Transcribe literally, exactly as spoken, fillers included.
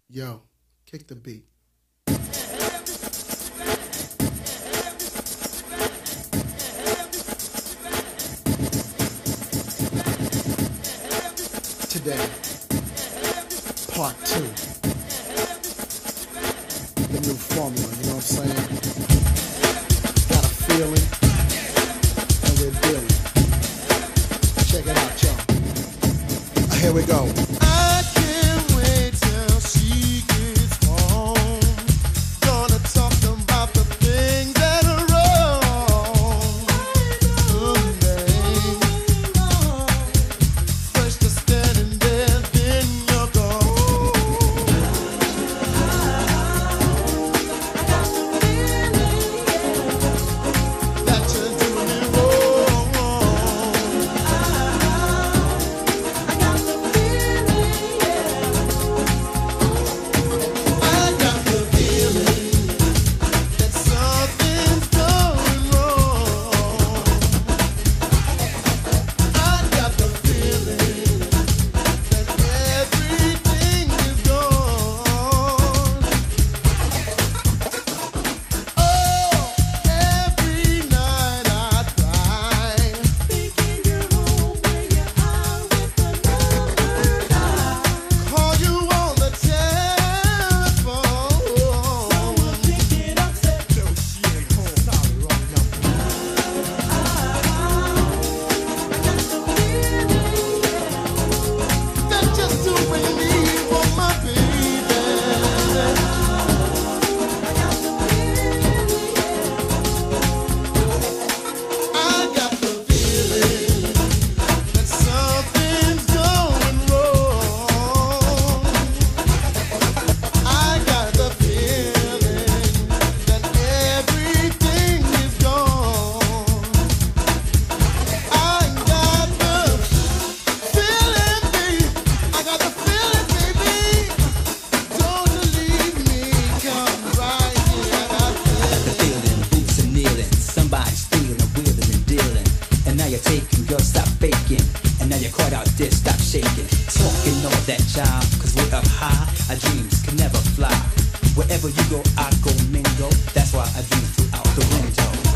Yo, kick the beat. Today, part two. The new formula, you know what I'm saying? Got a feeling, and we're dealing. Check it out, y'all. Here we go. I can't wait till she gets home. Gonna talk about the things that are wrong. Someday, first you're standing there, then you're gone. That you're doing it wrong. I got the feeling that something's going wrong. I got the feeling that everything is gone. Oh, every night I cry, thinking you're home when you're out with another guy. Call you on the telephone. Someone pick it up, say, no, she ain't home. Sorry, wrong number. That's just doing me for my baby. I got the feeling that something's going wrong. I got the feeling that everything is gone. I got the feeling, baby. I got the feeling, baby. Don't you leave me, come right here. I got The feeling, boots and kneeling, somebody stealing, wheeling and dealing. And now you're taking, girl, stop faking. And now you're caught out there, stop shaking. Talking all that jive, cause we're up high, our dreams can never fly. Wherever you go, I go mingo. That's why I dream throughout the window.